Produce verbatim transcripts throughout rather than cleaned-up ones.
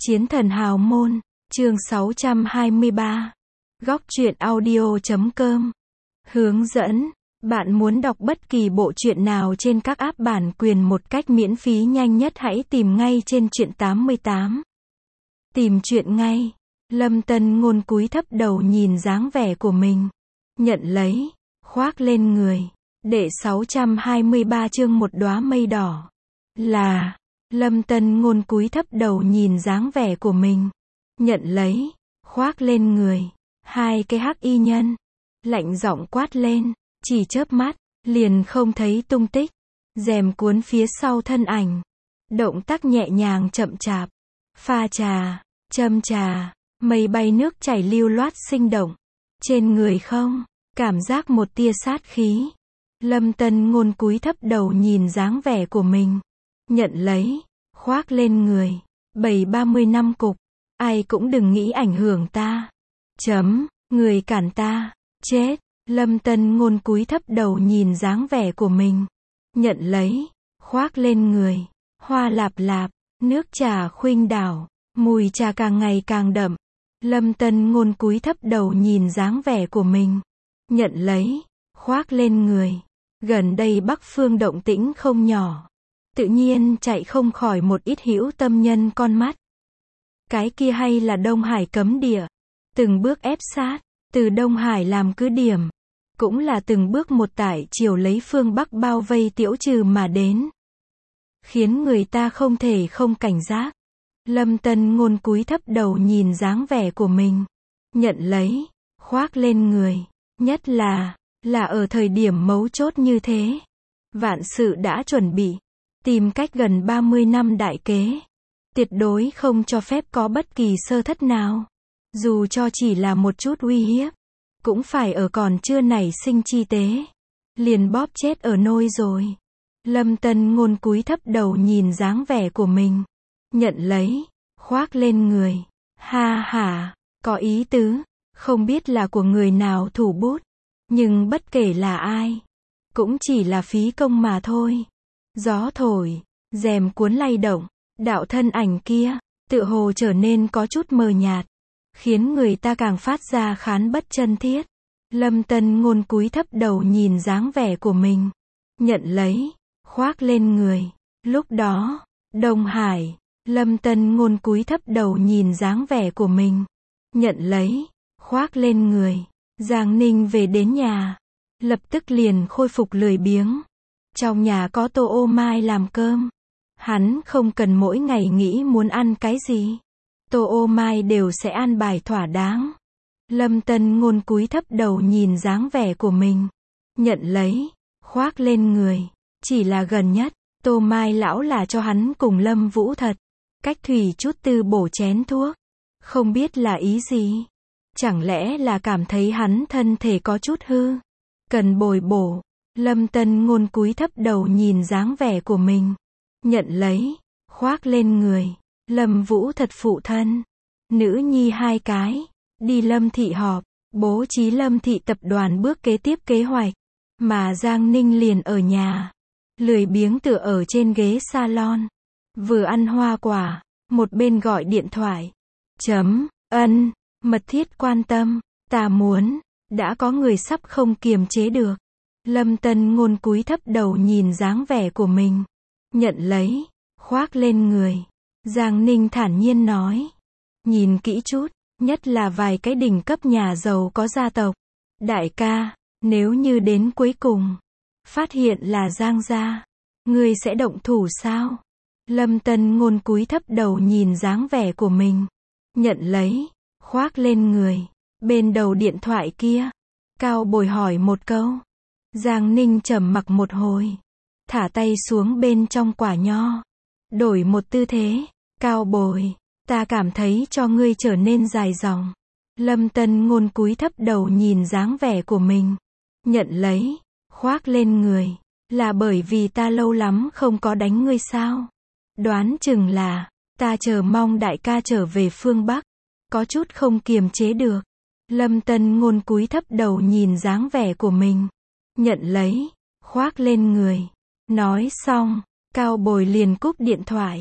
Chiến thần hào môn, chương sáu trăm hai mươi ba. Góc truyện audio chấm com. Hướng dẫn, bạn muốn đọc bất kỳ bộ truyện nào trên các app bản quyền một cách miễn phí nhanh nhất hãy tìm ngay trên truyện tám mươi tám. Tìm truyện ngay. Lâm Tân Ngôn cúi thấp đầu nhìn dáng vẻ của mình. Nhận lấy, khoác lên người. Đệ sáu trăm hai mươi ba chương một đóa mây đỏ. Là, Lâm Tân Ngôn cúi thấp đầu nhìn dáng vẻ của mình. Nhận lấy, khoác lên người. Hai cái hắc y nhân. Lạnh giọng quát lên, chỉ chớp mắt, liền không thấy tung tích. Rèm cuốn phía sau thân ảnh. Động tác nhẹ nhàng chậm chạp. Pha trà, châm trà, mây bay nước chảy lưu loát sinh động. Trên người không, cảm giác một tia sát khí. Lâm Tân Ngôn cúi thấp đầu nhìn dáng vẻ của mình. Nhận lấy, khoác lên người. Bảy ba mươi năm cục. Ai cũng đừng nghĩ ảnh hưởng ta. Chấm, người cản ta. Chết. Lâm Tân Ngôn cúi thấp đầu nhìn dáng vẻ của mình. Nhận lấy, khoác lên người. Hoa lạp lạp, nước trà khuynh đảo. Mùi trà càng ngày càng đậm. Lâm Tân Ngôn cúi thấp đầu nhìn dáng vẻ của mình. Nhận lấy, khoác lên người. Gần đây Bắc Phương động tĩnh không nhỏ. Tự nhiên chạy không khỏi một ít hữu tâm nhân con mắt. Cái kia hay là Đông Hải cấm địa. Từng bước ép sát, từ Đông Hải làm cứ điểm. Cũng là từng bước một tải chiều lấy phương Bắc bao vây Tiễu Trừ mà đến. Khiến người ta không thể không cảnh giác. Lâm Tân Ngôn cúi thấp đầu nhìn dáng vẻ của mình. Nhận lấy, khoác lên người. Nhất là, là ở thời điểm mấu chốt như thế. Vạn sự đã chuẩn bị. Tìm cách gần ba mươi năm đại kế. Tuyệt đối không cho phép có bất kỳ sơ thất nào. Dù cho chỉ là một chút uy hiếp. Cũng phải ở còn chưa nảy sinh chi tế. Liền bóp chết ở nôi rồi. Lâm Tân Ngôn cúi thấp đầu nhìn dáng vẻ của mình. Nhận lấy, khoác lên người. Ha ha, có ý tứ. Không biết là của người nào thủ bút. Nhưng bất kể là ai. Cũng chỉ là phí công mà thôi. Gió thổi, rèm cuốn lay động. Đạo thân ảnh kia, tựa hồ trở nên có chút mờ nhạt. Khiến người ta càng phát ra khán bất chân thiết. Lâm Tân Ngôn cúi thấp đầu nhìn dáng vẻ của mình. Nhận lấy, khoác lên người. Lúc đó, Đông Hải, Lâm Tân Ngôn cúi thấp đầu nhìn dáng vẻ của mình. Nhận lấy, khoác lên người. Giang Ninh về đến nhà. Lập tức liền khôi phục lười biếng. Trong nhà có Tô Ô Mai làm cơm. Hắn không cần mỗi ngày nghĩ muốn ăn cái gì. Tô Ô Mai đều sẽ an bài thỏa đáng. Lâm Tân Ngôn cúi thấp đầu nhìn dáng vẻ của mình. Nhận lấy, khoác lên người. Chỉ là gần nhất, Tô Mai lão là cho hắn cùng Lâm Vũ thật. Cách thủy chút tư bổ chén thuốc. Không biết là ý gì. Chẳng lẽ là cảm thấy hắn thân thể có chút hư. Cần bồi bổ. Lâm Tân Ngôn cúi thấp đầu nhìn dáng vẻ của mình. Nhận lấy, khoác lên người. Lâm Vũ thật phụ thân. Nữ nhi hai cái. Đi Lâm thị họp. Bố trí Lâm thị tập đoàn bước kế tiếp kế hoạch. Mà Giang Ninh liền ở nhà. Lười biếng tựa ở trên ghế salon. Vừa ăn hoa quả. Một bên gọi điện thoại. Chấm, ân, mật thiết quan tâm. Ta muốn. Đã có người sắp không kiềm chế được. Lâm Tân Ngôn cúi thấp đầu nhìn dáng vẻ của mình. Nhận lấy, khoác lên người. Giang Ninh thản nhiên nói. Nhìn kỹ chút, nhất là vài cái đỉnh cấp nhà giàu có gia tộc. Đại ca, nếu như đến cuối cùng, phát hiện là Giang gia, ngươi sẽ động thủ sao? Lâm Tân Ngôn cúi thấp đầu nhìn dáng vẻ của mình. Nhận lấy, khoác lên người. Bên đầu điện thoại kia, Cao Bồi hỏi một câu. Giang Ninh trầm mặc một hồi. Thả tay xuống bên trong quả nho. Đổi một tư thế. Cao Bồi, ta cảm thấy cho ngươi trở nên dài dòng. Lâm Tân Ngôn cúi thấp đầu nhìn dáng vẻ của mình. Nhận lấy, khoác lên người. Là bởi vì ta lâu lắm không có đánh ngươi sao? Đoán chừng là, ta chờ mong đại ca trở về phương Bắc. Có chút không kiềm chế được. Lâm Tân Ngôn cúi thấp đầu nhìn dáng vẻ của mình. Nhận lấy, khoác lên người. Nói xong, Cao Bồi liền cúp điện thoại.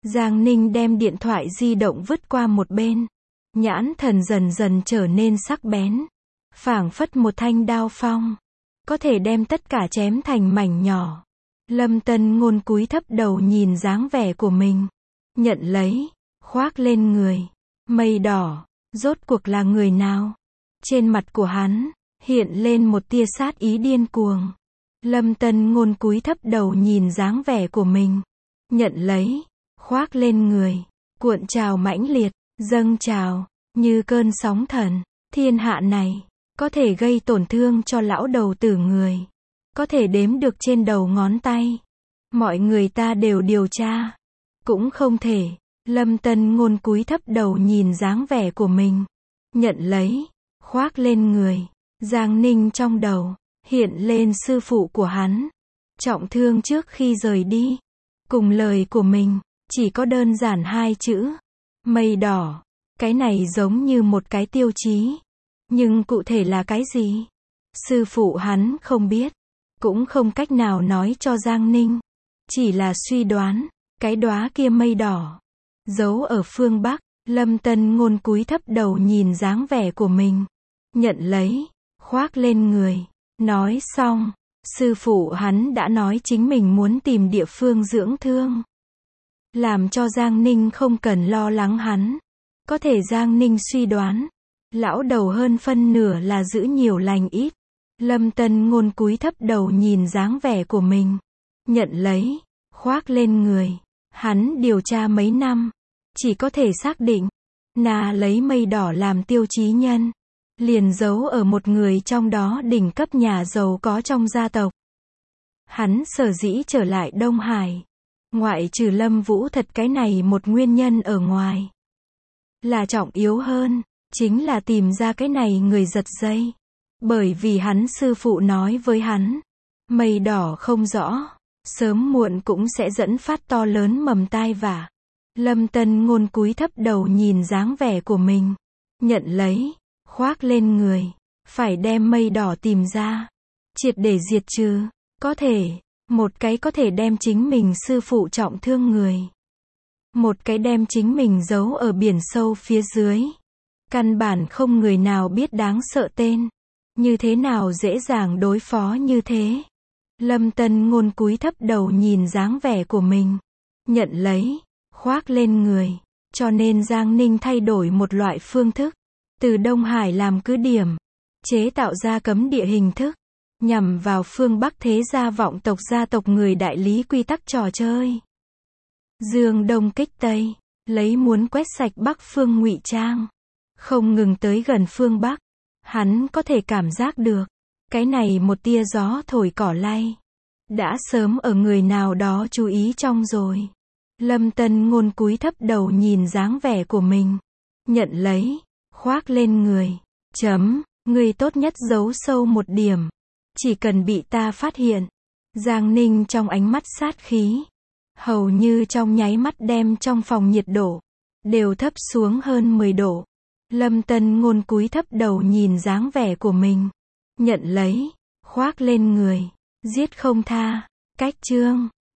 Giang Ninh đem điện thoại di động vứt qua một bên. Nhãn thần dần dần trở nên sắc bén. Phảng phất một thanh đao phong. Có thể đem tất cả chém thành mảnh nhỏ. Lâm Tân Ngôn cúi thấp đầu nhìn dáng vẻ của mình. Nhận lấy. Khoác lên người. Mây đỏ. Rốt cuộc là người nào? Trên mặt của hắn. Hiện lên một tia sát ý điên cuồng. Lâm Tân Ngôn cúi thấp đầu nhìn dáng vẻ của mình. Nhận lấy. Khoác lên người. Cuộn trào mãnh liệt. Dâng trào. Như cơn sóng thần. Thiên hạ này. Có thể gây tổn thương cho lão đầu tử người. Có thể đếm được trên đầu ngón tay. Mọi người ta đều điều tra. Cũng không thể. Lâm Tân Ngôn cúi thấp đầu nhìn dáng vẻ của mình. Nhận lấy. Khoác lên người. Giang Ninh trong đầu. Hiện lên sư phụ của hắn. Trọng thương trước khi rời đi. Cùng lời của mình. Chỉ có đơn giản hai chữ. Mây đỏ. Cái này giống như một cái tiêu chí. Nhưng cụ thể là cái gì? Sư phụ hắn không biết. Cũng không cách nào nói cho Giang Ninh. Chỉ là suy đoán. Cái đóa kia mây đỏ. Giấu ở phương Bắc. Lâm Tân Ngôn cúi thấp đầu nhìn dáng vẻ của mình. Nhận lấy. Khoác lên người. Nói xong. Sư phụ hắn đã nói chính mình muốn tìm địa phương dưỡng thương. Làm cho Giang Ninh không cần lo lắng hắn. Có thể Giang Ninh suy đoán. Lão đầu hơn phân nửa là giữ nhiều lành ít. Lâm Tân Ngôn cúi thấp đầu nhìn dáng vẻ của mình. Nhận lấy. Khoác lên người. Hắn điều tra mấy năm. Chỉ có thể xác định. Nà lấy mây đỏ làm tiêu chí nhân. Liền giấu ở một người trong đó đỉnh cấp nhà giàu có trong gia tộc. Hắn sở dĩ trở lại Đông Hải. Ngoại trừ Lâm Vũ Thật cái này một nguyên nhân ở ngoài. Là trọng yếu hơn. Chính là tìm ra cái này người giật dây. Bởi vì hắn sư phụ nói với hắn. Mây đỏ không rõ. Sớm muộn cũng sẽ dẫn phát to lớn mầm tai vạ. Lâm Tân Ngôn cúi thấp đầu nhìn dáng vẻ của mình. Nhận lấy. Khoác lên người. Phải đem mây đỏ tìm ra. Triệt để diệt trừ. Có thể. Một cái có thể đem chính mình sư phụ trọng thương người. Một cái đem chính mình giấu ở biển sâu phía dưới. Căn bản không người nào biết đáng sợ tên. Như thế nào dễ dàng đối phó như thế. Lâm Tân Ngôn cúi thấp đầu nhìn dáng vẻ của mình. Nhận lấy. Khoác lên người. Cho nên Giang Ninh thay đổi một loại phương thức. Từ Đông Hải làm cứ điểm. Chế tạo ra cấm địa hình thức. Nhằm vào phương Bắc thế gia vọng tộc gia tộc người đại lý quy tắc trò chơi. Dương Đông kích Tây. Lấy muốn quét sạch Bắc phương ngụy trang. Không ngừng tới gần phương Bắc. Hắn có thể cảm giác được. Cái này một tia gió thổi cỏ lay. Đã sớm ở người nào đó chú ý trong rồi. Lâm Tân Ngôn cúi thấp đầu nhìn dáng vẻ của mình. Nhận lấy. Khoác lên người. Chấm. Người tốt nhất giấu sâu một điểm. Chỉ cần bị ta phát hiện. Giang Ninh trong ánh mắt sát khí. Hầu như trong nháy mắt đem trong phòng nhiệt độ. Đều thấp xuống hơn mười độ. Lâm Tân Ngôn cúi thấp đầu nhìn dáng vẻ của mình. Nhận lấy. Khoác lên người. Giết không tha. Cách chương.